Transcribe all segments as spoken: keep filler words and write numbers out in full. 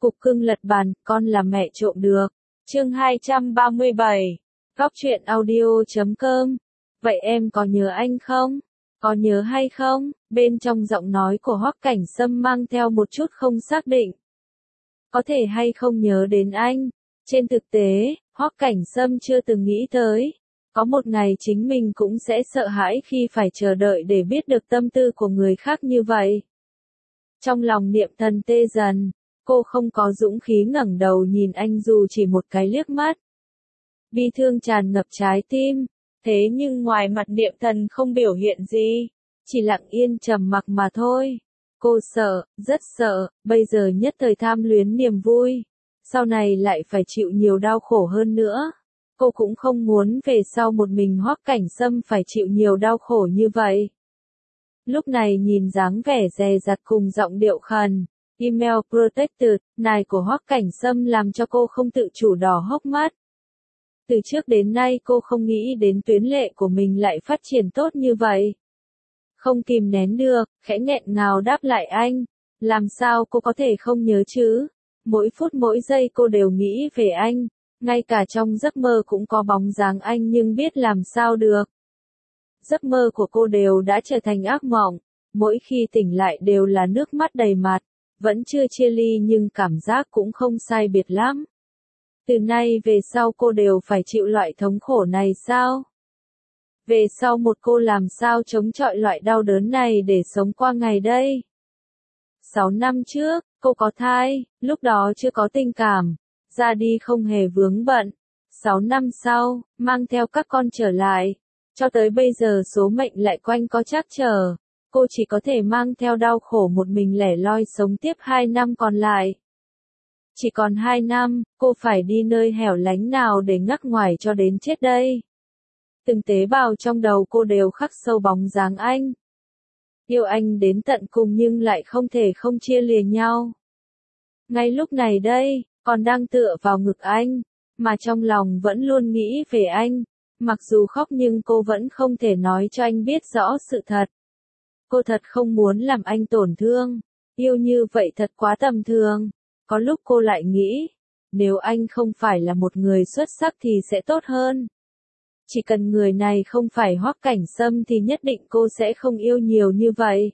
Cục cưng lật bàn, con là mẹ trộm được. Chương hai trăm ba mươi bảy. Góc truyện audio chấm com. Vậy em có nhớ anh không? Có nhớ hay không? Bên trong giọng nói của Hoắc Cảnh Sâm mang theo một chút không xác định. Có thể hay không nhớ đến anh? Trên thực tế, Hoắc Cảnh Sâm chưa từng nghĩ tới. Có một ngày chính mình cũng sẽ sợ hãi khi phải chờ đợi để biết được tâm tư của người khác như vậy. Trong lòng Niệm Thần tê dần, cô không có dũng khí ngẩng đầu nhìn anh dù chỉ một cái liếc mắt. Bi thương tràn ngập trái tim, thế nhưng ngoài mặt Niệm Thần không biểu hiện gì, chỉ lặng yên trầm mặc mà thôi. Cô sợ, rất sợ, bây giờ nhất thời tham luyến niềm vui, sau này lại phải chịu nhiều đau khổ hơn nữa. Cô cũng không muốn về sau một mình Hoắc Cảnh Sâm phải chịu nhiều đau khổ như vậy. Lúc này nhìn dáng vẻ dè dặt cùng giọng điệu khàn, email protected, này của Hoắc Cảnh Sâm làm cho cô không tự chủ đỏ hốc mắt. Từ trước đến nay cô không nghĩ đến tuyến lệ của mình lại phát triển tốt như vậy. Không kìm nén được, khẽ nghẹn ngào đáp lại anh. Làm sao cô có thể không nhớ chứ? Mỗi phút mỗi giây cô đều nghĩ về anh. Ngay cả trong giấc mơ cũng có bóng dáng anh nhưng biết làm sao được. Giấc mơ của cô đều đã trở thành ác mộng. Mỗi khi tỉnh lại đều là nước mắt đầy mặt. Vẫn chưa chia ly nhưng cảm giác cũng không sai biệt lắm. Từ nay về sau cô đều phải chịu loại thống khổ này sao? Về sau một cô làm sao chống chọi loại đau đớn này để sống qua ngày đây? Sáu năm trước, cô có thai, lúc đó chưa có tình cảm, ra đi không hề vướng bận. Sáu năm sau, mang theo các con trở lại, cho tới bây giờ số mệnh lại quanh co trắc trở, cô chỉ có thể mang theo đau khổ một mình lẻ loi sống tiếp hai năm còn lại. Chỉ còn hai năm, cô phải đi nơi hẻo lánh nào để ngắc ngoài cho đến chết đây? Từng tế bào trong đầu cô đều khắc sâu bóng dáng anh. Yêu anh đến tận cùng nhưng lại không thể không chia lìa nhau. Ngay lúc này đây, còn đang tựa vào ngực anh, mà trong lòng vẫn luôn nghĩ về anh. Mặc dù khóc nhưng cô vẫn không thể nói cho anh biết rõ sự thật. Cô thật không muốn làm anh tổn thương. Yêu như vậy thật quá tầm thường. Có lúc cô lại nghĩ, nếu anh không phải là một người xuất sắc thì sẽ tốt hơn. Chỉ cần người này không phải Hoắc Cảnh Sâm thì nhất định cô sẽ không yêu nhiều như vậy.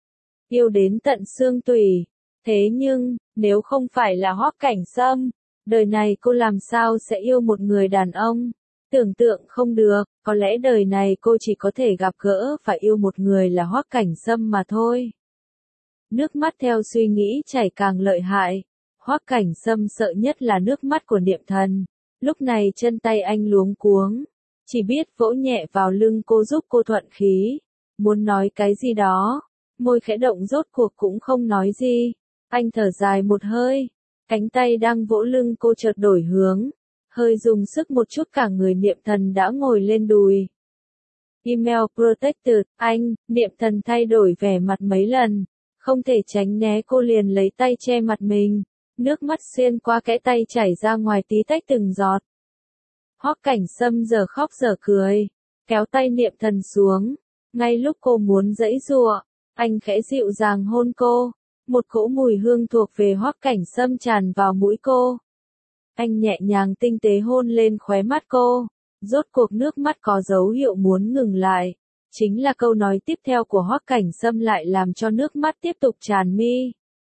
Yêu đến tận xương tủy. Thế nhưng, nếu không phải là Hoắc Cảnh Sâm, đời này cô làm sao sẽ yêu một người đàn ông? Tưởng tượng không được, có lẽ đời này cô chỉ có thể gặp gỡ và yêu một người là Hoắc Cảnh Sâm mà thôi. Nước mắt theo suy nghĩ chảy càng lợi hại. Hoắc Cảnh Sâm sợ nhất là nước mắt của Niệm Thần. Lúc này chân tay anh luống cuống, chỉ biết vỗ nhẹ vào lưng cô giúp cô thuận khí. Muốn nói cái gì đó, môi khẽ động rốt cuộc cũng không nói gì. Anh thở dài một hơi, cánh tay đang vỗ lưng cô chợt đổi hướng, hơi dùng sức một chút cả người Niệm Thần đã ngồi lên đùi. Email protected, anh, Niệm Thần thay đổi vẻ mặt mấy lần, không thể tránh né cô liền lấy tay che mặt mình. Nước mắt xuyên qua kẽ tay chảy ra ngoài tí tách từng giọt. Hoắc Cảnh Sâm giờ khóc giờ cười, kéo tay Niệm Thần xuống. Ngay lúc cô muốn giãy giụa, anh khẽ dịu dàng hôn cô. Một cỗ mùi hương thuộc về Hoắc Cảnh Sâm tràn vào mũi cô. Anh nhẹ nhàng tinh tế hôn lên khóe mắt cô. Rốt cuộc nước mắt có dấu hiệu muốn ngừng lại. Chính là câu nói tiếp theo của Hoắc Cảnh Sâm lại làm cho nước mắt tiếp tục tràn mi.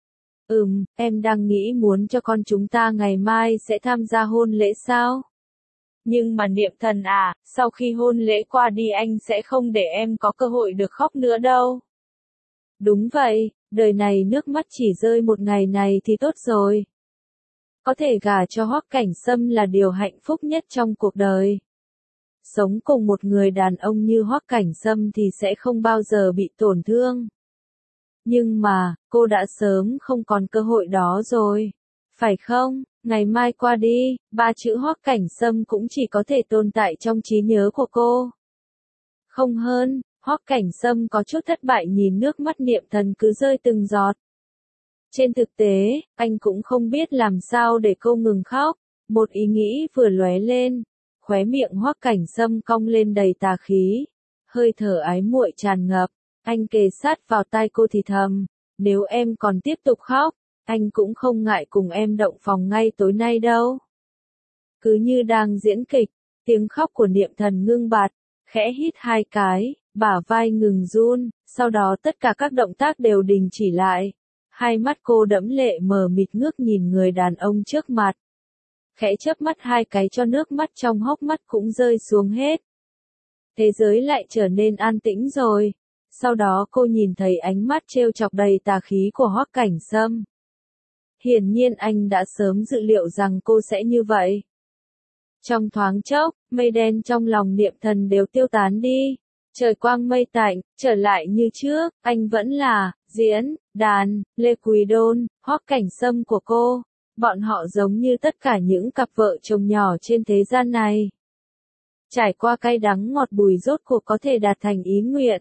Ừm, em đang nghĩ muốn cho con chúng ta ngày mai sẽ tham gia hôn lễ sao? Nhưng mà Niệm Thần à, sau khi hôn lễ qua đi anh sẽ không để em có cơ hội được khóc nữa đâu. Đúng vậy, đời này nước mắt chỉ rơi một ngày này thì tốt rồi. Có thể gả cho Hoắc Cảnh Sâm là điều hạnh phúc nhất trong cuộc đời. Sống cùng một người đàn ông như Hoắc Cảnh Sâm thì sẽ không bao giờ bị tổn thương. Nhưng mà, cô đã sớm không còn cơ hội đó rồi. Phải không? Ngày mai qua đi, ba chữ Hoắc Cảnh Sâm cũng chỉ có thể tồn tại trong trí nhớ của cô. Không hơn, Hoắc Cảnh Sâm có chút thất bại nhìn nước mắt Niệm Thần cứ rơi từng giọt. Trên thực tế, anh cũng không biết làm sao để cô ngừng khóc. Một ý nghĩ vừa lóe lên, khóe miệng Hoắc Cảnh Sâm cong lên đầy tà khí. Hơi thở ái muội tràn ngập, anh kề sát vào tai cô thì thầm, nếu em còn tiếp tục khóc, anh cũng không ngại cùng em động phòng ngay tối nay đâu. Cứ như đang diễn kịch, tiếng khóc của Niệm Thần ngưng bặt, khẽ hít hai cái, bả vai ngừng run, sau đó tất cả các động tác đều đình chỉ lại. Hai mắt cô đẫm lệ mờ mịt ngước nhìn người đàn ông trước mặt. Khẽ chớp mắt hai cái cho nước mắt trong hốc mắt cũng rơi xuống hết. Thế giới lại trở nên an tĩnh rồi. Sau đó cô nhìn thấy ánh mắt trêu chọc đầy tà khí của Hoắc Cảnh Sâm. Hiển nhiên anh đã sớm dự liệu rằng cô sẽ như vậy. Trong thoáng chốc, mây đen trong lòng Niệm Thần đều tiêu tán đi. Trời quang mây tạnh, trở lại như trước, anh vẫn là, diễn, đàn, Lê Quỳ Đôn, Hoắc Cảnh Sâm của cô. Bọn họ giống như tất cả những cặp vợ chồng nhỏ trên thế gian này. Trải qua cay đắng ngọt bùi rốt cuộc có thể đạt thành ý nguyện.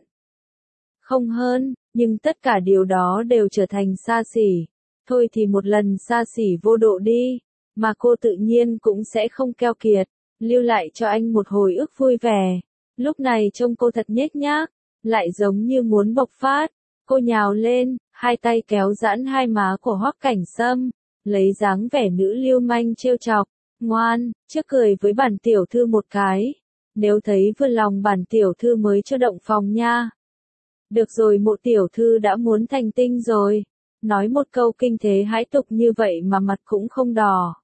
Không hơn, nhưng tất cả điều đó đều trở thành xa xỉ. Thôi thì một lần xa xỉ vô độ đi, mà cô tự nhiên cũng sẽ không keo kiệt, lưu lại cho anh một hồi ức vui vẻ. Lúc này trông cô thật nhếch nhác, lại giống như muốn bộc phát. Cô nhào lên, hai tay kéo giãn hai má của Hoắc Cảnh Sâm, lấy dáng vẻ nữ lưu manh trêu chọc. Ngoan, trước cười với bản tiểu thư một cái. Nếu thấy vừa lòng bản tiểu thư mới cho động phòng nha. Được rồi, Mộ tiểu thư đã muốn thành tinh rồi. Nói một câu kinh thế hãi tục như vậy mà mặt cũng không đỏ.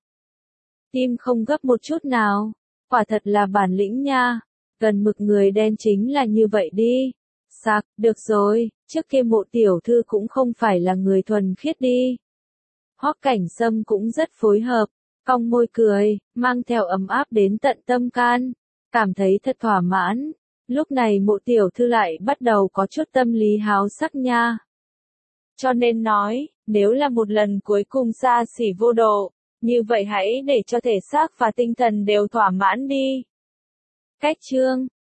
Tim không gấp một chút nào. Quả thật là bản lĩnh nha. Gần mực người đen chính là như vậy đi. Sạc, được rồi, trước kia Mộ tiểu thư cũng không phải là người thuần khiết đi. Hoắc Cảnh Sâm cũng rất phối hợp, cong môi cười, mang theo ấm áp đến tận tâm can, cảm thấy thật thỏa mãn. Lúc này Mộ tiểu thư lại bắt đầu có chút tâm lý háo sắc nha. Cho nên nói, nếu là một lần cuối cùng xa xỉ vô độ, như vậy hãy để cho thể xác và tinh thần đều thỏa mãn đi. Cách chương